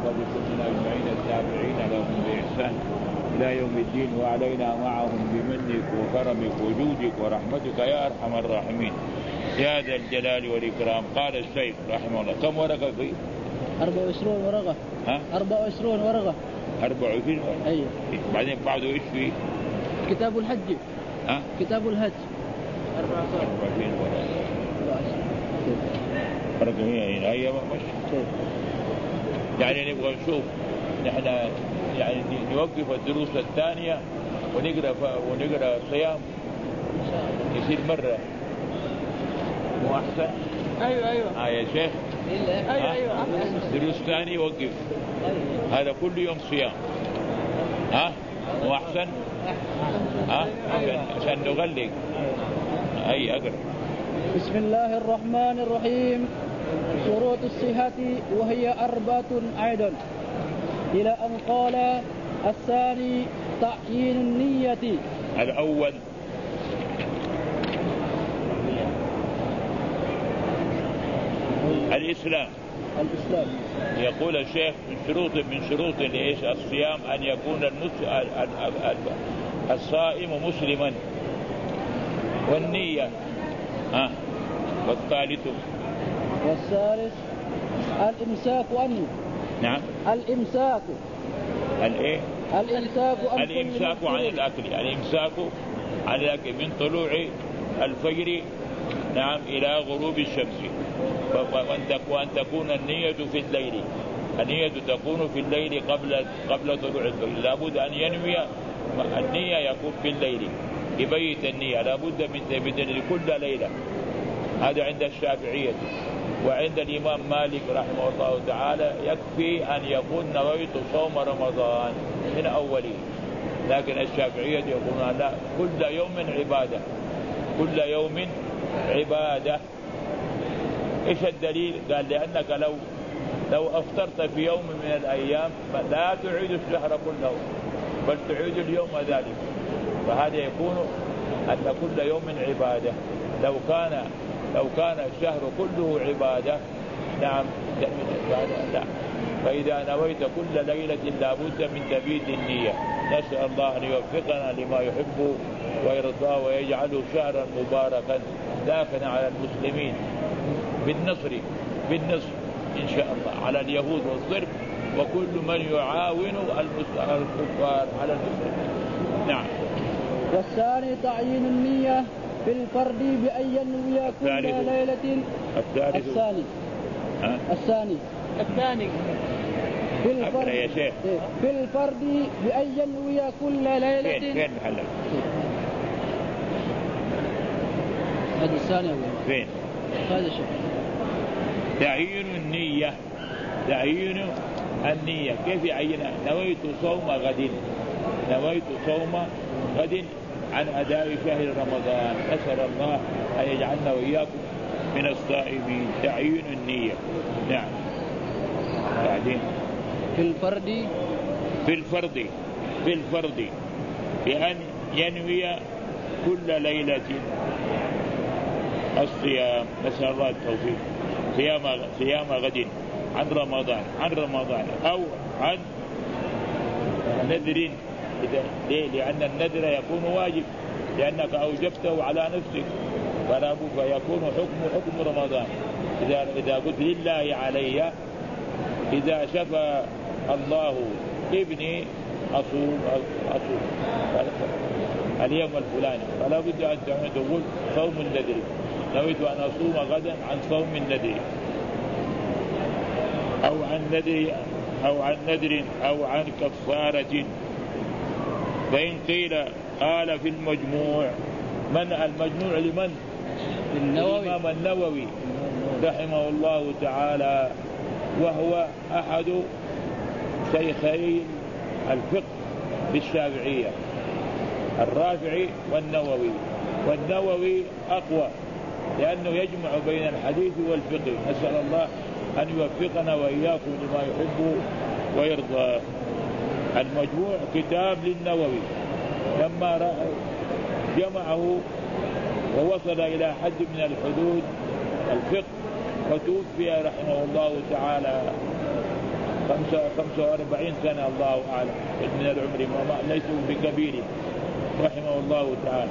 بكل أجمعين التابعين لهم بإحسان إلى يوم الدين، وعلينا معهم بمنك وكرمك وجودك ورحمتك يا أرحم الراحمين يا ذا الجلال والإكرام. قال الشيخ رحمه الله: كم ورقة فيه؟ 24 ورقة. 24 ورقة. 24 ورقة. أيوة. بعدين بعده إيش فيه؟ كتاب الحج. كتاب الحج 24 ورقة. هي مش يعني نبغى نشوف نحن يعني نوقف الدروس الثانية ونقرأ صيام يصير مرة مو أحسن؟ أيوة يا شيخ. أيوة دروس ثاني وقف. هذا كل يوم صيام. مو أحسن؟ عشان نغلق. أي أقرأ. بسم الله الرحمن الرحيم. شروط الصحة وهي 4 أيضا، إلى أن قال: الثاني تعيين النية. الأول الإسلام. يقول الشيخ من شروط الصيام أن يكون الصائم مسلما، والنية. والثالث الإمساك عنه. نعم. الإمساك عن الأكل. الإمساك عن الأكل من طلوع الفجر إلى غروب الشمس، وأن تكون النية في الليل. النية تكون في الليل قبل طلوع الفجر. لابد أن ينوي النية يكون في الليل، يبيت النية لابد من كل ليلة. هذا عند الشافعية. وعند الإمام مالك رحمه الله تعالى يكفي أن يكون نويت صوم رمضان من أوله. لكن الشافعية يقولون لا، كل يوم عبادة، كل يوم عبادة. إيش الدليل؟ قال: لأنك لو أفطرت في يوم من الأيام لا تعيد الشهر كله، بل تعيد اليوم ذلك. فهذا يكون أن كل يوم عبادة. لو كان الشهر كله عبادة لا. فإذا نويت كل ليلة لابد من تبييت النية. نسأل الله أن يوفقنا لما يحب ويرضى ويجعله شهرا مباركا دافنا على المسلمين بالنصر إن شاء الله على اليهود والضرب وكل من يعاون الكفار على المسلمين. نعم. والثاني تعيين النية في الفرد بأن ينوي كل ليلة. الثاني في الفرد بأن ينوي كل ليلة. فين محلك؟ هذا الثاني. فين؟ هذا شيء. تعيين النية كيف يعينها؟ نويت صوم غد عن أداء شهر رمضان. أسأل الله أن يجعلنا وإياكم من الصائمين. تعيين النية. نعم. بعدين في الفرد بأن ينوي كل ليلة الصيام. نسأل الله التوفيق. صيام غد عن رمضان أو عن نذر. ليه؟ لأن النذر يكون واجب، لأنك أوجبته على نفسك، فلا بد يكون حكم رمضان. إذا قلت لله علي، إذا شفى الله ابني أصوم اليوم الفلاني، فلا بد أن تقول صوم النذر، نويت أن أصوم غدا عن صوم النذر أو عن نذر أو عن كفارة. فإن قيل قال في المجموع. من المجموع لمن؟ الإمام النووي رحمه الله تعالى، وهو أحد شيخي الفقه بالشافعية، الرافعي والنووي أقوى لأنه يجمع بين الحديث والفقه. نسأل الله أن يوفقنا وإياكم لما يحب ويرضى. المجموع كتاب للنووي لما جمعه ووصل إلى حد من الحدود الفقه، وتوفي رحمه الله تعالى 45 سنة الله أعلم من العمر، ليسوا بكبير رحمه الله تعالى.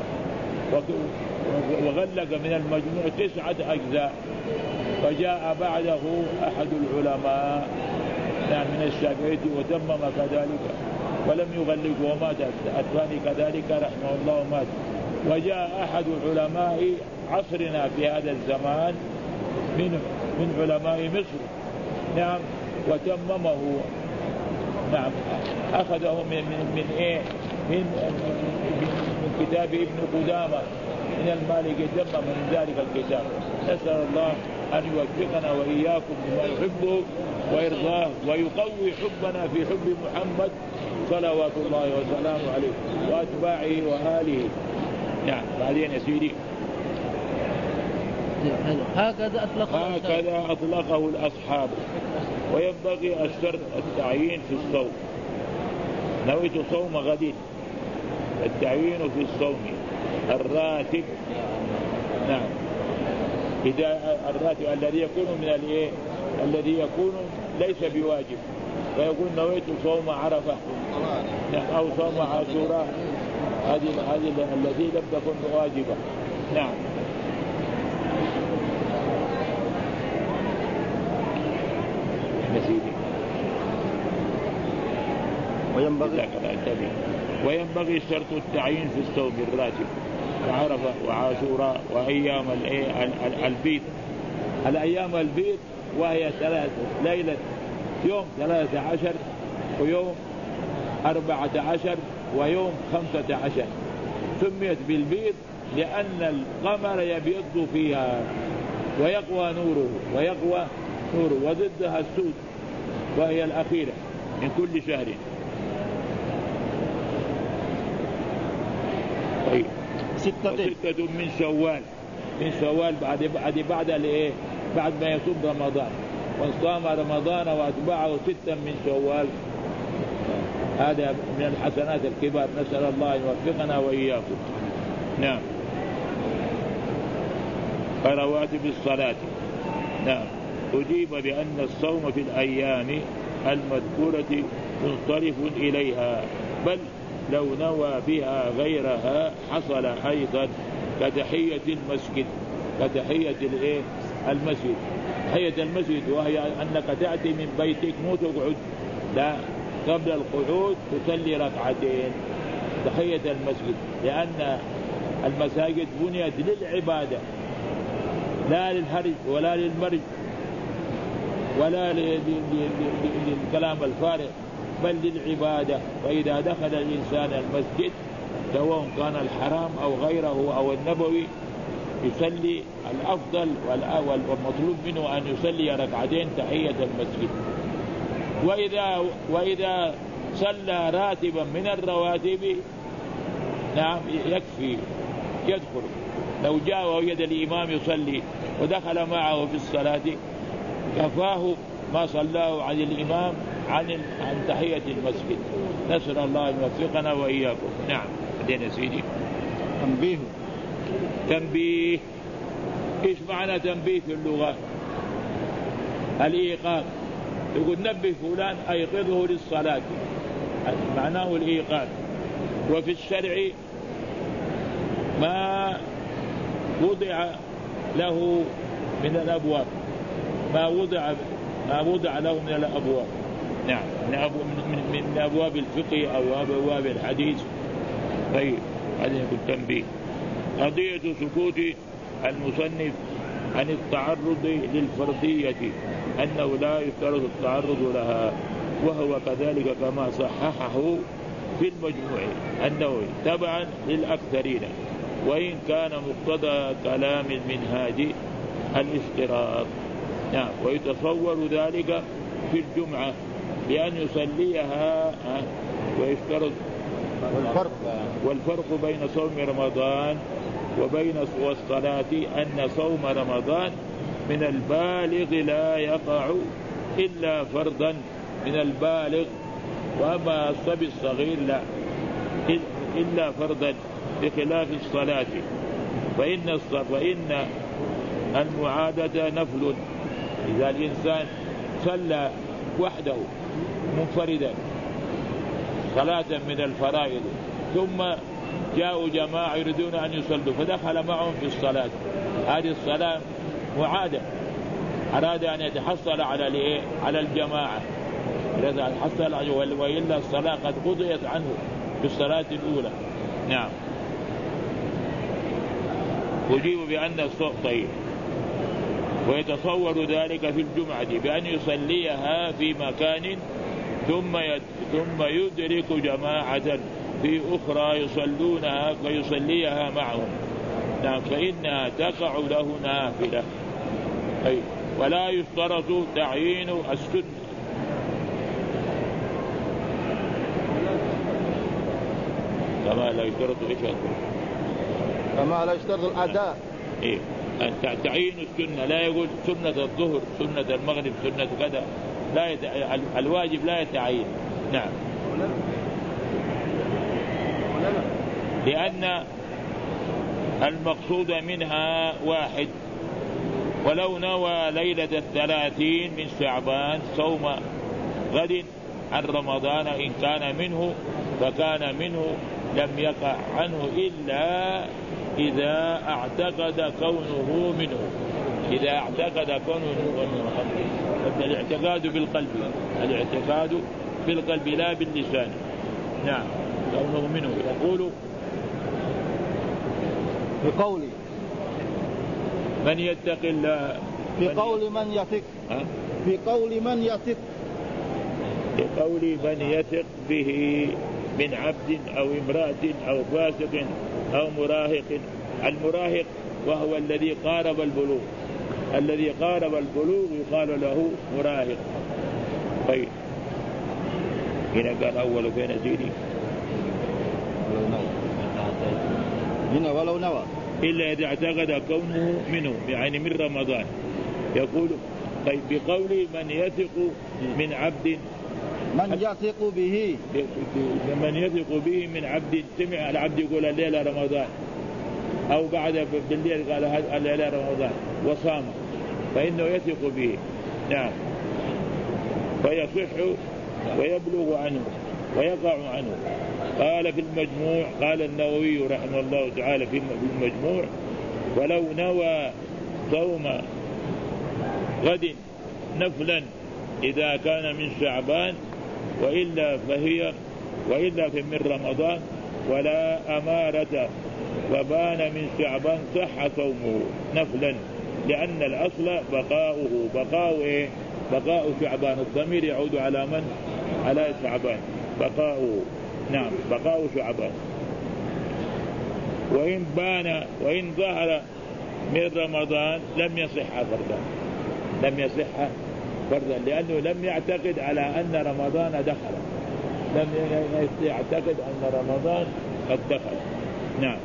وغلق من المجموع 9 أجزاء. فجاء بعده أحد العلماء من الشافعية وتمم كذلك ولم يغلق ومات، الثاني كذلك رحمه الله مات. وجاء أحد علماء عصرنا في هذا الزمان من علماء مصر وتممه أخذه من كتاب ابن قدامة من المالكي، تمم من ذلك الكتاب. نسأل الله أن يوفقنا وإياكم بما يحبه ويرضاه ويقوي حبنا في حب محمد صلوات الله وسلامه عليه وأتباعه وآله. بعدين يا سيدي هكذا أطلقه الأصحاب. وينبغي الشرط التعيين في الصوم. نويت صوم غد، التعيين في الصوم الراتب. إذا الراتب الذي يكون من الذي يكون ليس بواجب، فيقول نويت صوم عرفة أو صوم عاشوراء، هذه التي لم تكن واجبة. وينبغي شرط التعيين في الصوم الراتب وعرفة وعاشوراء وأيام البيض. الأيام البيض وهي 3 ليلة يوم 13 ويوم 14 ويوم 15 سميت بالبيض لأن القمر يبيض فيها ويقوى نوره وضدها السود وهي الأخيرة من كل شهر. طيب 6 من شوال بعد ما يصوم رمضان، وصام رمضان وأتبعه 6 من شوال. هذا من الحسنات الكبار، نسأل الله أن يوفقنا وإياكم. رواتب الصلاة. أجيب بأن الصوم في الأيام المذكورة منصرف إليها، بل لو نوى بها غيرها حصل أيضا كتحية المسجد. تحية المسجد وهي أنك تأتي من بيتك مو تقعد، لا، قبل القعود تصلي 2 ركعتين تحية المسجد، لأن المساجد بنيت للعبادة لا للهرج ولا للمرج ولا للكلام الفارغ، بل للعبادة. فإذا دخل الإنسان المسجد سواء كان الحرام أو غيره أو النبوي يصلي، الأفضل والمطلوب منه أن يصلي 2 ركعتين تحية المسجد. وإذا صلى راتبا من الرواتب يكفي يدخل. لو جاء ووجد الإمام يصلي ودخل معه في الصلاة كفاه ما صلاه عن الإمام عن تحية المسجد. نسأل الله أن يوفقنا وإياكم. بعدين يا سيدي تنبيه. إيش معنى تنبيه في اللغة؟ الإيقاظ. يقول نبه فلان أيقظه للصلاة، معناه الإيقاظ. وفي الشرع ما وضع له من الأبواب، ما وضع له من الأبواب، من أبواب الفقه أو أبواب الحديث. طيب هذا يقول تنبيه. قضية سكوت المصنف عن التعرض للفرضية أنه لا يفترض التعرض لها، وهو كذلك كما صححه في المجموع أنه تبعا للأكثرين، وإن كان مقتضى كلام المنهاج الاشتراط. ويتصور ذلك في الجمعة بأن يصليها ويشترط. والفرق بين صوم رمضان وبين الصلاة أن صوم رمضان من البالغ لا يقع إلا فرضا من البالغ، وأما الصبي الصغير لا إلا فرضا، بخلاف الصلاة فإن المعادة نفل. إذا الإنسان صلى وحده منفردا صلاة من الفرائض، ثم جاءوا جماعة يريدون أن يصلوا فدخل معهم في الصلاة. هذه الصلاة معادة، أراد أن يتحصل على الجماعة، إذا حصل وإلا الصلاة قد قضيت عنه في الصلاة الأولى. نعم. أجيب بأن الصوت طيب. ويتصور ذلك في الجمعة بأن يصليها في مكان ثم يدرك جماعة في أخرى يصلونها فيصليها معهم. نعم. فإنها تقع له نافلة. ولا يشترط تعيين السنة. كما لا يشترط كما لا يشترط الأداء. إيه؟ تعيين السنة، لا يقول سنة الظهر سنة المغرب سنة كذا، لا الواجب لا يتعين. نعم. لأن المقصود منها واحد. ولو نوى ليلة 30 من شعبان صوم غد عن رمضان إن كان منه فكان منه، لم يقع عنه إلا إذا اعتقد كونه منه. إذا اعتقد كونه منه. الاعتقاد بالقلب، الاعتقاد بالقلب لا باللسان. نعم. كونه منه. يقول بقولي من يتق الله، بقول من يثق، بقول من يثق، بقول من يثق به من عبد أو امرأة أو فاسق أو مراهق. المراهق وهو الذي قارب البلوغ، الذي قارب البلوغ يقال له مراهق. طيب هنا قال أول فين سيدي هنا ولو نوى إلا إذا اعتقد كونه منه يعني من رمضان. يقول طيب بقول من يثق من عبد، من يثق به، من يثق به من عبد، سمع العبد يقول الليلة رمضان أو بعد بالليل قال الليلة رمضان وصام فإنه يثق به. نعم. فيصح ويبلغ عنه ويقع عنه. قال في المجموع، قال النووي رحمه الله تعالى في المجموع: ولو نوى صوم غد نفلا إذا كان من شعبان وإلا من رمضان ولا أمارة وبان من شعبان صح صومه نفلا، لأن الأصل بقاء شعبان. الضمير يعود على من؟ على شعبان. بقاؤه. نعم. بقاء شعبان. وإن ظهر من رمضان لم يصح فردا، لم يصح فردا، لأنه لم يعتقد على أن رمضان دخل، لم يعتقد أن رمضان قد دخل. نعم.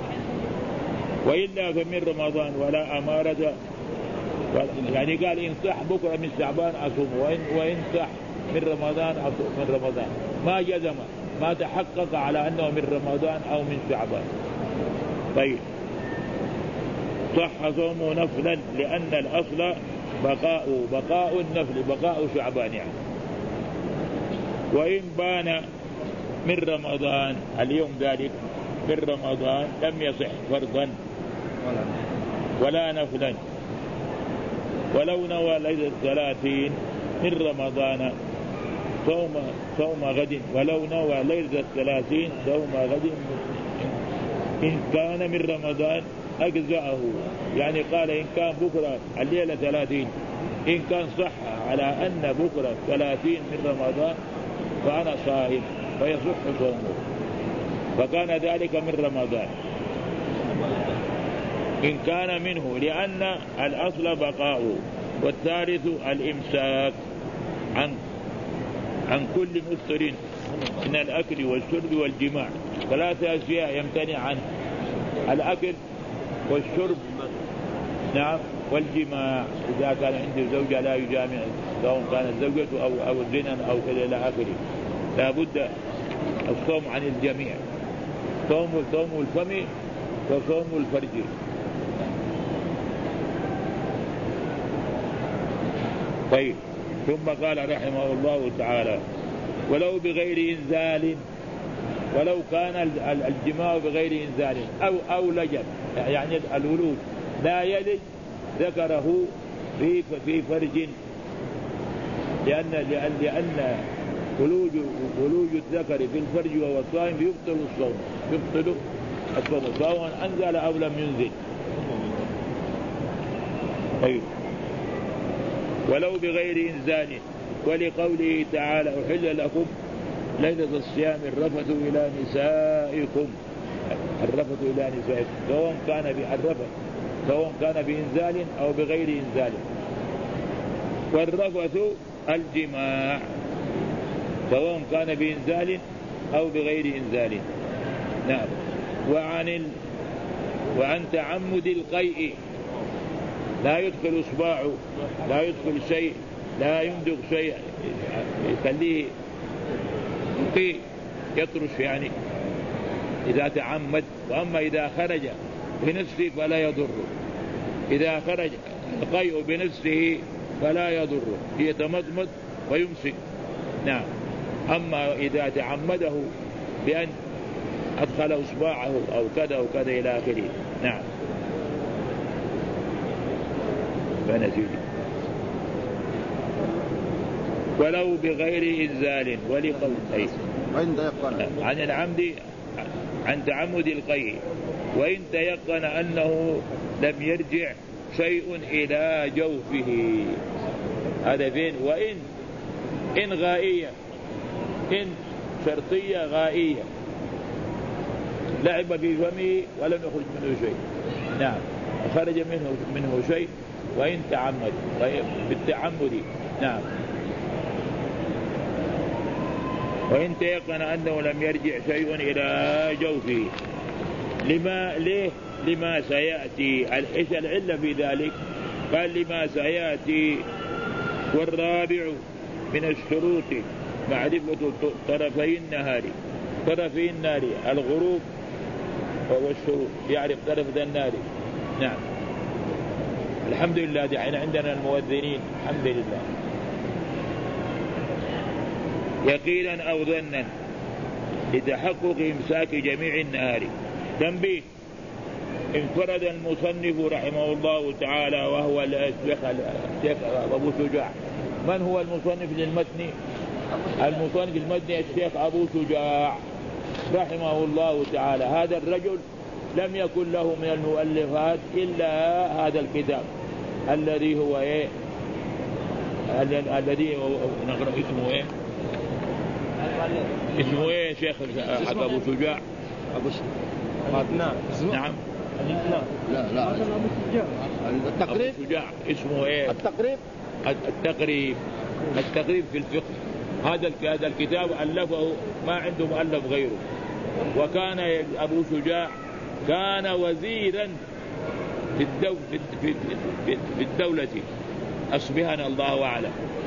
وإلا فمن رمضان ولا أمارة، يعني قال إن صح بكرة من شعبان أصوم، وإن صح من رمضان أصوم من رمضان، ما جزم، ما تحقق على أنه من رمضان أو من شعبان. طيب صح صومه نفلا، لأن الأصل بقاء النفل، بقاء شعبان يعني. وإن بان من رمضان اليوم ذلك من رمضان لم يصح فرضا ولا نفلا. ولو نوى ليلة 30 من رمضان صوم غد، ولو نوى ليلة 30 صوم غد إن كان من رمضان أجزأه، يعني قال إن كان بكرة الليلة 30 إن كان صح على أن بكرة 30 من رمضان فأنا صائم فيصح صومه، فكان ذلك من رمضان إن كان منه، لأن الأصل بقاؤه. والثالث الإمساك عن كل مفطر من الأكل والشرب والجماع. 3 أشياء يمتنع عنه: الأكل والشرب، نعم، والجماع إذا كان عنده زوجة لا يجامع، سواء كانت زوجته أو زنا أو كذا إلى آخره. لا بد الصوم عن الجميع، صوم الفم وصوم الفرج. طيب ثم قال رحمه الله تعالى: ولو بغير إنزال، ولو كان الجماع بغير إنزال أو لجب، يعني الولوج لا يلج ذكره في فرج، لأن ولوج الذكر في الفرج وهو صائم يبطل الصوم، يبطل الصوم سواء أنزل أو لم ينزل. أيوه. ولو بغير إنزال، ولقوله تعالى: أحل لكم ليلة الصيام الرفث إلى نسائكم، الرفث إلى نسائكم سواء كان بالرفث سواء كان بإنزال أو بغير إنزال. والرفث الجماع سواء كان بإنزال أو بغير إنزال. نعم. وعن تعمد القيء، لا يدخل إصبعه، لا يدخل شيء، لا يمدغ شيء يخليه قيء يطرش يعني إذا تعمد. وأما إذا خرج بنفسه فلا يضره، إذا خرج القيء بنفسه فلا يضره، يتمضمض ويمسك. نعم. أما إذا تعمده بأن أدخل إصبعه أو كذا أو كذا إلى آخره. نعم. فنزيد. ولو بغير إنزال، ولقول عن العمد عن تعمد القيء، وإن تيقن أنه لم يرجع شيء إلى جوفه. هذا فين؟ إن غائية، إن شرطية غائية، لعب في فمه ولم يخرج منه شيء. نعم. خرج منه شيء وإن تعمد بالتعمد. نعم. وإن تيقن أنه لم يرجع شيء إلى جوفه. لما سيأتي. إيش العلة في ذلك؟ قال: لما سيأتي. والرابع من الشروط معرفة طرفي النهار، طرفي النار، الغروب والشروق، يعرف طرف النار. نعم. الحمد لله دحين عندنا المؤذنين، الحمد لله. يقينا أو ظنا لتحقق إمساك جميع النهار. تنبيه: انفرد المصنف رحمه الله تعالى وهو الشيخ أبو شجاع. من هو المصنف للمتن؟ المصنف المتن الشيخ أبو شجاع رحمه الله تعالى. هذا الرجل لم يكن له من المؤلفات إلا هذا الكتاب الذي هو الذي نقرأ اسمه اسمه شيخ أبو شجاع؟ نعم. لا التقريب. أبو شجاع اسمه التقريب في الفقه. هذا الكتاب ألفه، ما عنده مؤلف غيره. وكان أبو شجاع كان وزيرا في الدولة أصبحنا الله أعلم.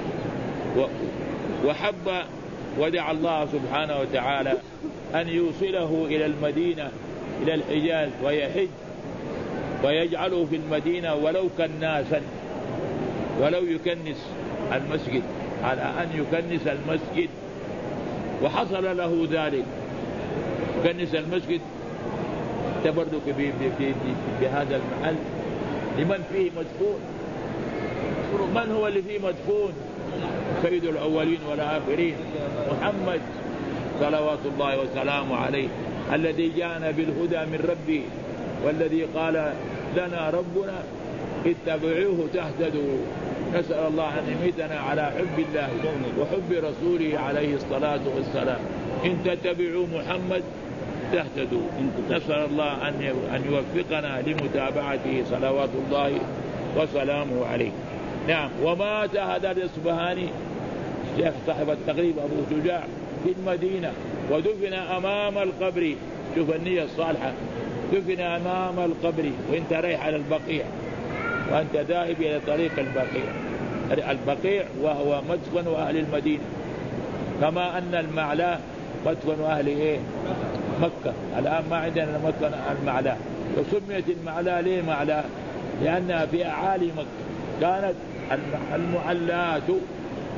وحب ودع الله سبحانه وتعالى أن يوصله إلى المدينة، إلى الحجاز، ويحج ويجعله في المدينة ولو كناسا، ولو يكنس المسجد، على أن يكنس المسجد. وحصل له ذلك، يكنس المسجد تبرك بهذا المحل لمن فيه مدفون. من هو اللي فيه مدفون؟ سيد الأولين والآخرين محمد صلوات الله وسلامه عليه، الذي جاءنا بالهدى من ربه، والذي قال لنا ربنا اتبعوه تهتدوا. نسأل الله أن يميتنا على حب الله وحب رسوله عليه الصلاة والسلام. إن تتبعوا محمد تهتدوا. نسأل الله أن يوفقنا لمتابعته صلوات الله وسلامه عليه. نعم. ومات هذا الإصبهاني شيخ صاحب التقريب أبو شجاع في المدينة، ودفن أمام القبر. شوف النية الصالحة، دفن أمام القبر وانت رايح على البقيع، وانت ذاهب إلى طريق البقيع وهو مدفن أهل المدينة، كما أن المعلى مدفن أهل مكة. الآن ما عندنا مدفن المعلى، وسميت المعلى ليه معلى؟ لأنها في أعالي مكة. كانت المعلات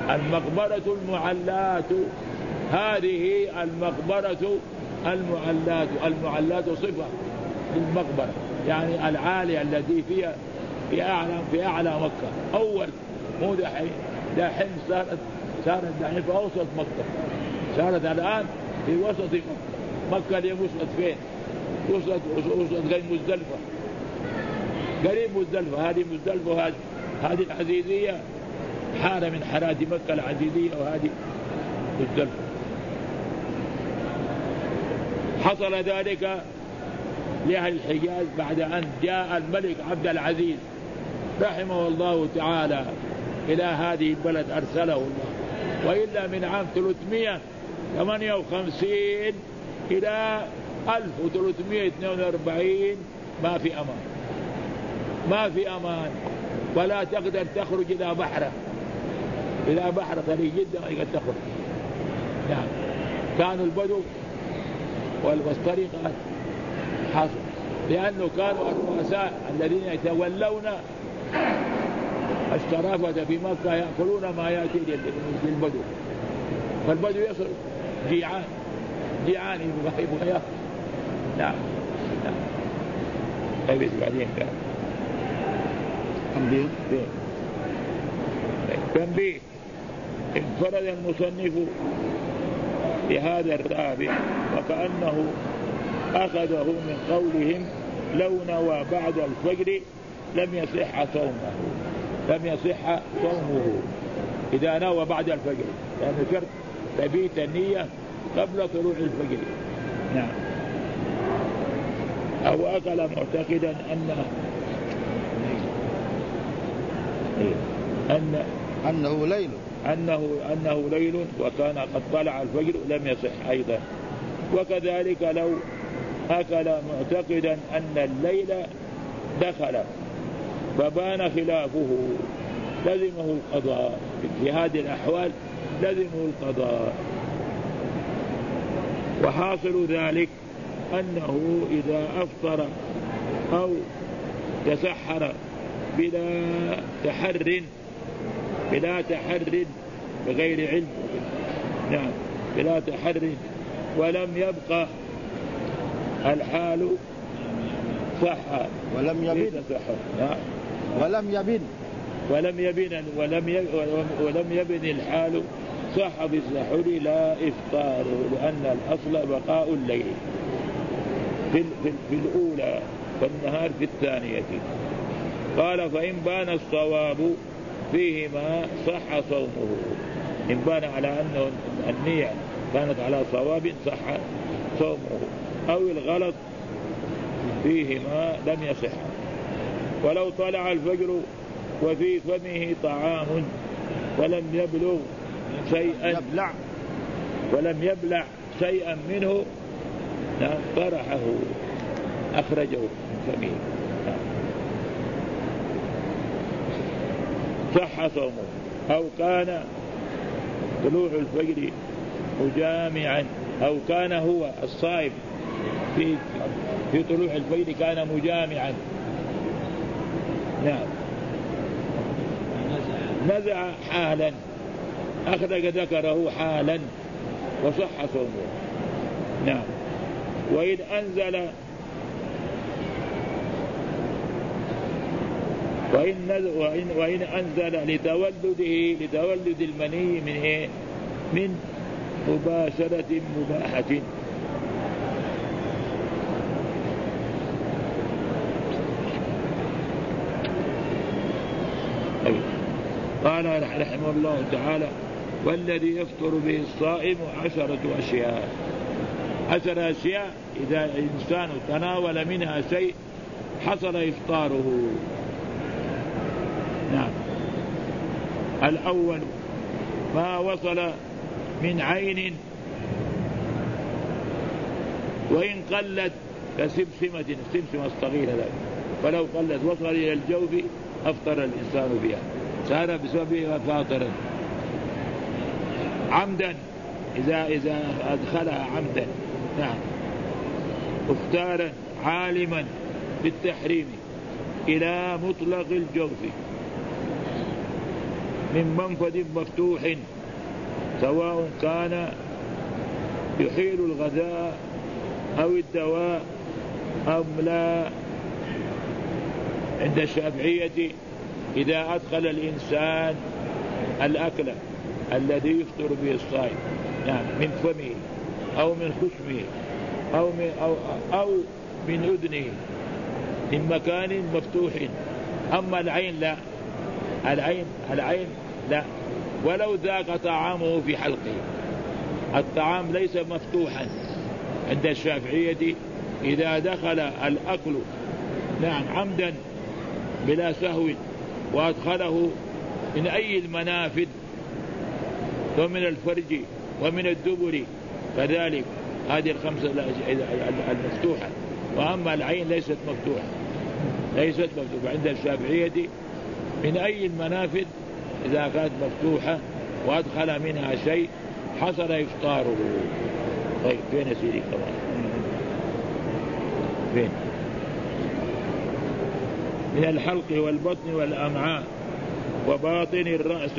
المقبرة المعلات، هذه المقبرة المعلات صفة للمقبرة، يعني العالية التي فيها في أعلى مكة. أول مو دحين صارت دحين في أوسط مكة، صارت الآن في وسط مكة. مكة دي وصلت فين؟ وصلت غير مزدلفة، قريب مزدلفة. هذه مزدلفة، هذه العزيزية حارة من حارات مكة العزيزية، وهذه مزدلفة. حصل ذلك لأهل الحجاز بعد أن جاء الملك عبد العزيز رحمه الله تعالى إلى هذه البلد، أرسله الله. وإلا من عام 358 إلى 1342 ما في أمان، ما في أمان، ولا تقدر تخرج إلى بحر طريق جدا ما يقدر تخرج. يعني كانوا البدو والطريقة حاصل، لأنه كانوا الرؤساء الذين يتولون الشرافة في مكة يأكلون ما يأتي للبدو، فالبدو يصل جيعان يبغى يأكل. نعم. طيب بعدين تنبيه. انفرد المصنف بهذا الرابع وكأنه أخذه من قولهم لو نوى بعد الفجر لم يصح صومه إذا نوى بعد الفجر، لأنه شرط تبيت النية قبل طلوع الفجر. نعم. أو أكل معتقدا أنه ليل وكان قد طلع الفجر لم يصح أيضا. وكذلك لو أكل معتقدا أن الليل دخل فبان خلافه لزمه القضاء. في هذه الأحوال لزمه القضاء. وحاصل ذلك أنه إذا أفطر أو تسحر بلا تحر بغير علم، نعم، بلا تحر ولم يبقى الحال صح ولم يبن الحال صح بالسحر لا إفطار، لأن الأصل بقاء الليل في الأولى والنهار في الثانية. قال فإن بان الصواب فيهما صح صومه. إن بان على أنه النية كانت على صواب صح صومه، أو الغلط فيهما لم يصح. ولو طلع الفجر وفي فمه طعام ولم يبلع شيئا منه طرحه أخرجه من فمه صح صومه. أو كان طلوع الفجر مجامعا، أو كان هو الصائم في طلوع الفجر كان مجامعا، نعم، نزع حالا، أخرج ذكره حالا وصح صومه. نعم. وإن أنزل لتولد المني من إيه؟ من مباشرة مباحة. قال رحمه الله تعالى والذي يفطر به الصائم 10 أشياء. 10 أشياء إذا الإنسان تناول منها شيء حصل إفطاره. نعم. الأول ما وصل من عين وإن قلت كسمسمة الصغيرة ذلك، فلو قلت وصل إلى الجوف أفطر الإنسان بها، صار بسببها فاطرا. عمدا إذا أدخلها عمدا، نعم، مختارا عالما بالتحريم إلى مطلق الجوف. من منفذ مفتوح سواء كان يحيل الغذاء أو الدواء أم لا. عند الشافعية إذا أدخل الإنسان الأكل الذي يفطر به الصائم يعني من فمه أو من خشمه أو من أذنه من مكان مفتوح. أما العين لا، العين لا، ولو ذاق طعامه في حلقه. الطعام ليس مفتوحا عند الشافعية إذا دخل الأكل نعم عمدا بلا سهو وأدخله من أي المنافذ ومن الفرج ومن الدبر كذلك، هذه الخمسة المفتوحة. وأما العين ليست مفتوحة، عند الشافعية من أي المنافذ إذا كانت مفتوحة وأدخل منها شيء حصل إفطاره. طيب فين سيدي كمان؟ فين؟ من الحلق والبطن والأمعاء وباطن الرأس،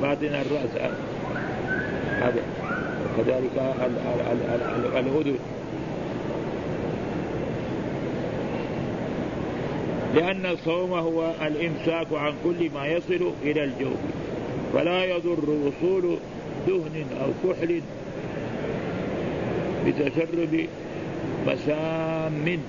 هذا كذلك الأذن، لأن الصوم هو الإمساك عن كل ما يصل إلى الجوف، فلا يضر وصول دهن أو كحل بتشرب مسام.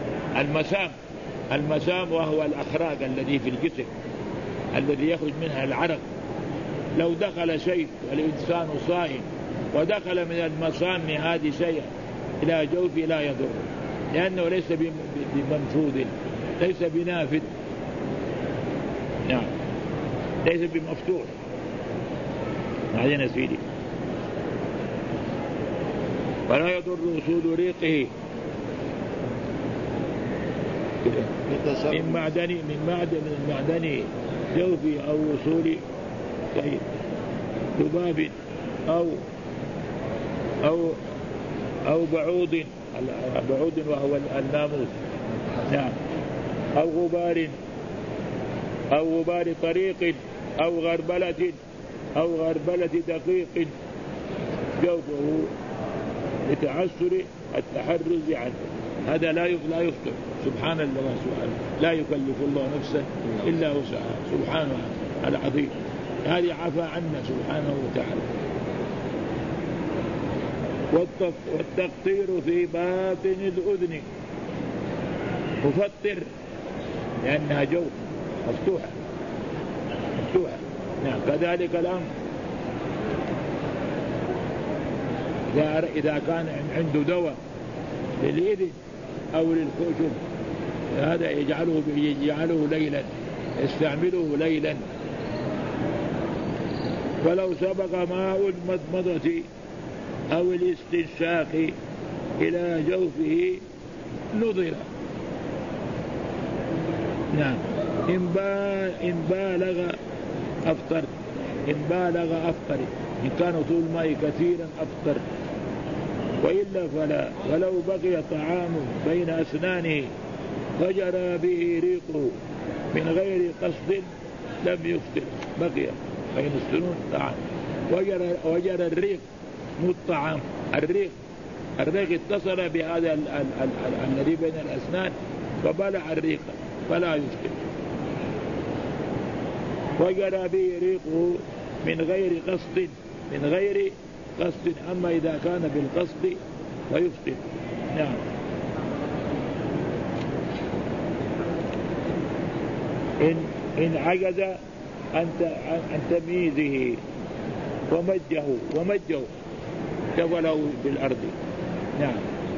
المسام وهو الأخراج الذي في الجسم الذي يخرج منها العرق. لو دخل شيء والإنسان صائم ودخل من المسام هذه شيء إلى جوفه لا يضر، لأنه ليس بمنفوذ، ليس بنافذ، نعم، ليس بمفتوح. بعدين سيدي ولا يضر وصول ريقه من معدن جوفي أو وصول ذباب أو بعوض وهو الناموس، نعم، أو غبار طريق أو غربلة دقيق جوفه لتعسر التحرز عنه. هذا لا يفطر. سبحان الله، لا يكلف الله نفسا إلا وسعها، سبحانه العظيم. هذه عفا عنا سبحانه وتعالى. والتقطير في باطن الأذن مفطر لأنها جوف مفتوحة. نعم، كذلك الأمر إذا كان عنده دواء للإذن أو للخشم هذا يجعله ليلا، يستعمله ليلا. ولو سبق ماء المضمضة أو الاستنشاق إلى جوفه نظر. نعم، إن بالغ أفطر، إن كان طول الماء كثيرا أفطر، وإلا فلا. ولو بقي طعام بين أسنانه فجرى به ريقه من غير قصد لم يفطر. بقي بين السنون طعام وجرى الريق، مو الطعام، الريق اتصل بهذا الذي بين الأسنان فبلع الريق فلا يفطر. وجرى به ريقه من غير قصد، أما إذا كان بالقصد فيفطر. نعم. إن عجز عن تمييزه ومجه تفله بالأرض. نعم،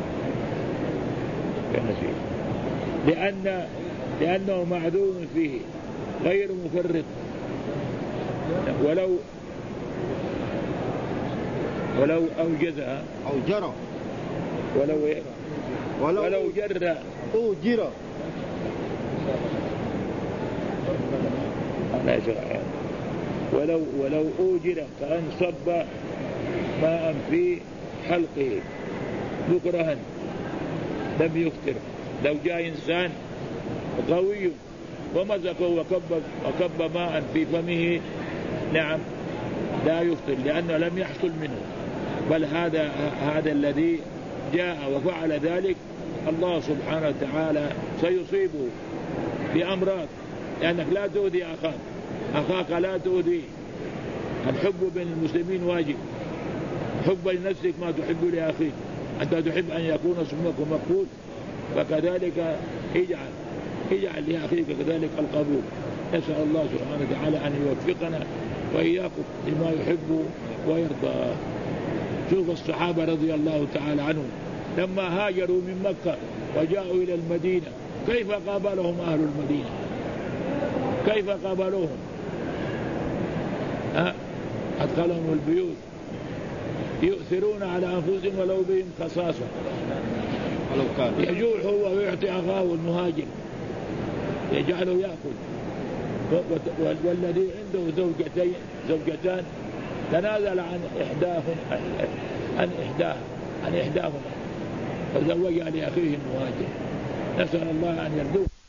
لأنه معذور فيه غير مفرط. ولو أوجزها أو جرى، ولو جر أو جرى ولو أوجر كأن صب ماء في حلقه مكرها لم يفطر. لو جاء إنسان قوي ومزقه وكب ماء في فمه نعم لا يفطر لأنه لم يحصل منه، بل هذا الذي جاء وفعل ذلك الله سبحانه وتعالى سيصيبه بأمراض، لأنك لا تؤذي أخاك لا تؤذيه. الحب بين المسلمين واجب، حب لنفسك ما تحب لأخيك. أنت تحب أن يكون اسمك مقبول، فكذلك اجعل لأخيك كذلك القبول. نسأل الله سبحانه وتعالى أن يوفقنا وإياكم لما يحب ويرضى. شوف الصحابة رضي الله تعالى عنهم لما هاجروا من مكة وجاءوا إلى المدينة كيف قابلهم أهل المدينة؟ كيف قابلوهم؟ أدخلهم البيوت يؤثرون على أنفسهم ولو بهم خصاصة، يجوع هو ويعطي أخاه المهاجر يجعله يأكل. والذي عنده زوجتان تنازل عن إحداهما فزوجها لأخيه المهاجر. نسأل الله أن يرزقنا